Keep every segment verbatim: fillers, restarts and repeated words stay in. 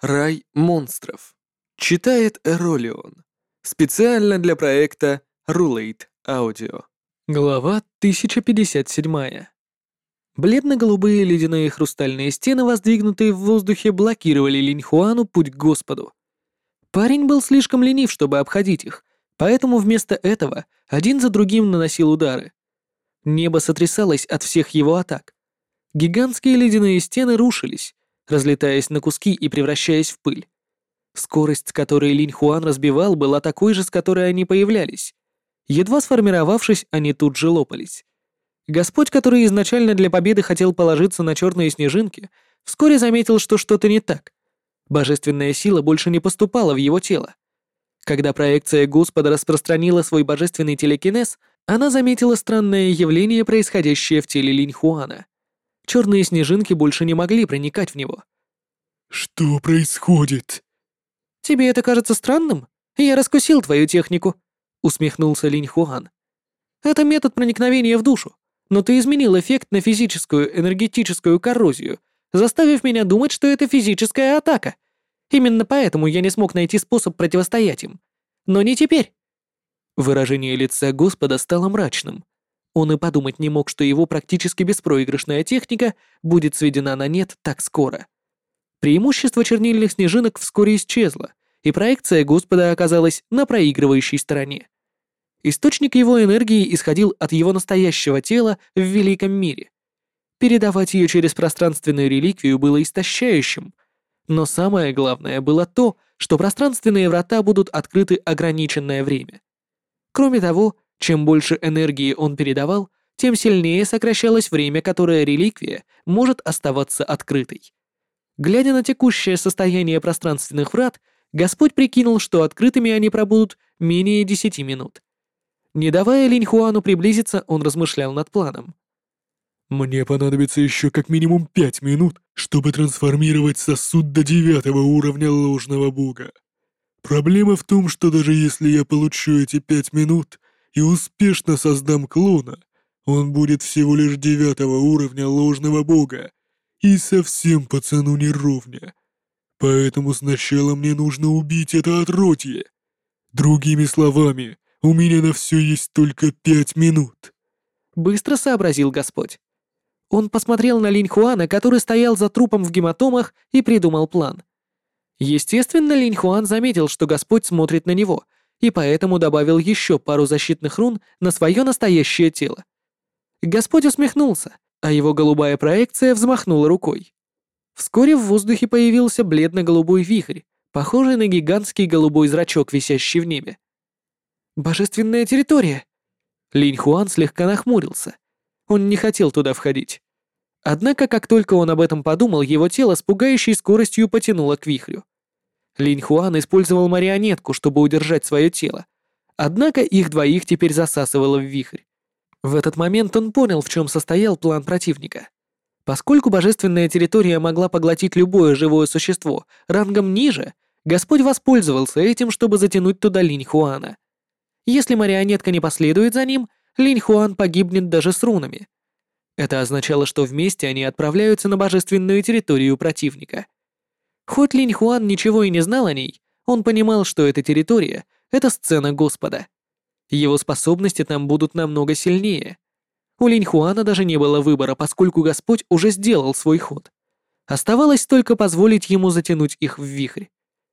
Рай монстров. Читает Эролион. Специально для проекта Rulate Audio. Глава тысяча пятьдесят семь. Бледно-голубые ледяные хрустальные стены, воздвигнутые в воздухе, блокировали Линьхуану путь к Господу. Парень был слишком ленив, чтобы обходить их, поэтому вместо этого один за другим наносил удары. Небо сотрясалось от всех его атак. Гигантские ледяные стены рушились, разлетаясь на куски и превращаясь в пыль. Скорость, с которой Линьхуан разбивал, была такой же, с которой они появлялись. Едва сформировавшись, они тут же лопались. Господь, который изначально для победы хотел положиться на черные снежинки, вскоре заметил, что что-то не так. Божественная сила больше не поступала в его тело. Когда проекция Господа распространила свой божественный телекинез, она заметила странное явление, происходящее в теле Линьхуана. Черные снежинки больше не могли проникать в него. «Что происходит?» «Тебе это кажется странным? Я раскусил твою технику», — усмехнулся Линьхуан. «Это метод проникновения в душу, но ты изменил эффект на физическую энергетическую коррозию, заставив меня думать, что это физическая атака. Именно поэтому я не смог найти способ противостоять им. Но не теперь». Выражение лица Господа стало мрачным. Он и подумать не мог, что его практически беспроигрышная техника будет сведена на нет так скоро. Преимущество чернильных снежинок вскоре исчезло, и проекция Господа оказалась на проигрывающей стороне. Источник его энергии исходил от его настоящего тела в великом мире. Передавать ее через пространственную реликвию было истощающим, но самое главное было то, что пространственные врата будут открыты ограниченное время. Кроме того, чем больше энергии он передавал, тем сильнее сокращалось время, которое реликвия может оставаться открытой. Глядя на текущее состояние пространственных врат, Господь прикинул, что открытыми они пробудут менее десяти минут. Не давая Линьхуану приблизиться, он размышлял над планом. «Мне понадобится еще как минимум пять минут, чтобы трансформировать сосуд до девятого уровня ложного бога. Проблема в том, что даже если я получу эти пять минут и успешно создам клона, он будет всего лишь девятого уровня ложного бога и совсем пацану не ровня. Поэтому сначала мне нужно убить это отродье. Другими словами, у меня на все есть только пять минут». Быстро сообразил Господь. Он посмотрел на Линьхуана, который стоял за трупом в гематомах, и придумал план. Естественно, Линьхуан заметил, что Господь смотрит на него, и поэтому добавил еще пару защитных рун на свое настоящее тело. Господь усмехнулся, а его голубая проекция взмахнула рукой. Вскоре в воздухе появился бледно-голубой вихрь, похожий на гигантский голубой зрачок, висящий в небе. «Божественная территория!» Линьхуан слегка нахмурился. Он не хотел туда входить. Однако, как только он об этом подумал, его тело с пугающей скоростью потянуло к вихрю. Линьхуан использовал марионетку, чтобы удержать свое тело. Однако их двоих теперь засасывало в вихрь. В этот момент он понял, в чем состоял план противника. Поскольку божественная территория могла поглотить любое живое существо рангом ниже, Господь воспользовался этим, чтобы затянуть туда Линьхуана. Если марионетка не последует за ним, Линьхуан погибнет даже с рунами. Это означало, что вместе они отправляются на божественную территорию противника. Хоть Линьхуан ничего и не знал о ней, он понимал, что эта территория — это сцена Господа. Его способности там будут намного сильнее. У Линьхуана даже не было выбора, поскольку Господь уже сделал свой ход. Оставалось только позволить ему затянуть их в вихрь.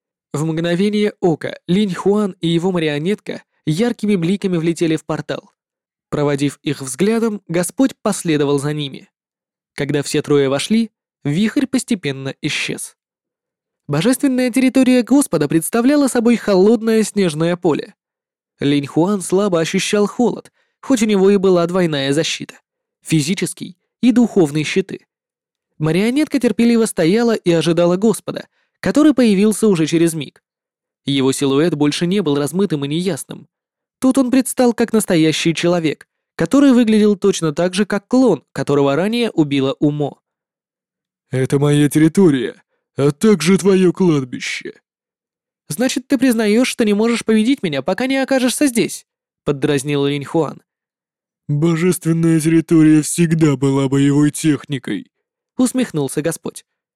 В мгновение ока Линьхуан и его марионетка яркими бликами влетели в портал. Проводив их взглядом, Господь последовал за ними. Когда все трое вошли, вихрь постепенно исчез. Божественная территория Господа представляла собой холодное снежное поле. Линьхуан слабо ощущал холод, хоть у него и была двойная защита — физический и духовный щиты. Марионетка терпеливо стояла и ожидала Господа, который появился уже через миг. Его силуэт больше не был размытым и неясным. Тут он предстал как настоящий человек, который выглядел точно так же, как клон, которого ранее убила Умо. «Это моя территория, а также твое кладбище». «Значит, ты признаешь, что не можешь победить меня, пока не окажешься здесь?» — поддразнил Линьхуан. «Божественная территория всегда была боевой техникой», — усмехнулся Господь.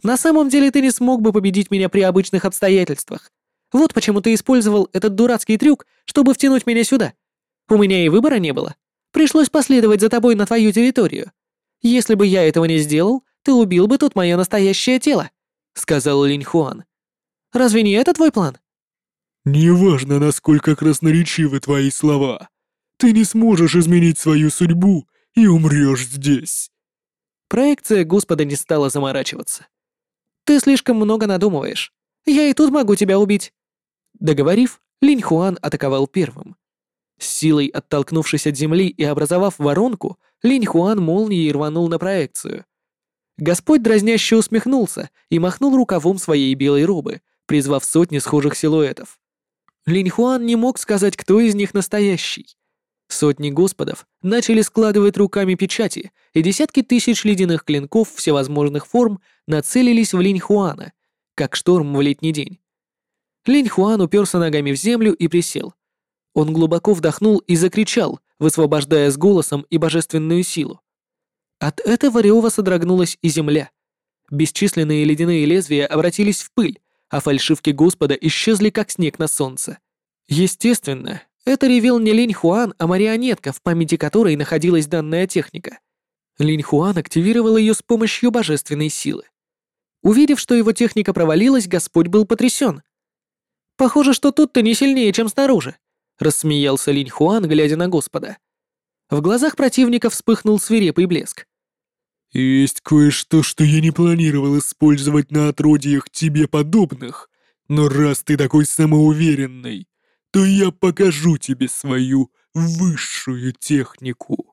На самом деле ты не смог бы победить меня при обычных обстоятельствах. Вот почему ты использовал этот дурацкий трюк, чтобы втянуть меня сюда. У меня и выбора не было. Пришлось последовать за тобой на твою территорию. Если бы я этого не сделал, ты убил бы тут мое настоящее тело», — сказал Линь Хуан. «Разве не это твой план?» «Неважно, насколько красноречивы твои слова. Ты не сможешь изменить свою судьбу и умрешь здесь». Проекция Господа не стала заморачиваться. «Ты слишком много надумываешь. Я и тут могу тебя убить». Договорив, Линь Хуан атаковал первым. С силой оттолкнувшись от земли и образовав воронку, Линь Хуан молнией рванул на проекцию. Господь дразняще усмехнулся и махнул рукавом своей белой робы, призвав сотни схожих силуэтов. Линь Хуан не мог сказать, кто из них настоящий. Сотни господов начали складывать руками печати, и десятки тысяч ледяных клинков всевозможных форм нацелились в Линь Хуана, как шторм в летний день. Линь Хуан уперся ногами в землю и присел. Он глубоко вдохнул и закричал, высвобождая с голосом и божественную силу. От этого рева содрогнулась и земля. Бесчисленные ледяные лезвия обратились в пыль, а фальшивки Господа исчезли, как снег на солнце. Естественно, это ревел не Линь Хуан, а марионетка, в памяти которой находилась данная техника. Линь Хуан активировал ее с помощью божественной силы. Увидев, что его техника провалилась, Господь был потрясен. «Похоже, что тут ты не сильнее, чем снаружи», — рассмеялся Линь Хуан, глядя на Господа. В глазах противника вспыхнул свирепый блеск. «Есть кое-что, что я не планировал использовать на отродьях тебе подобных, но раз ты такой самоуверенный, то я покажу тебе свою высшую технику».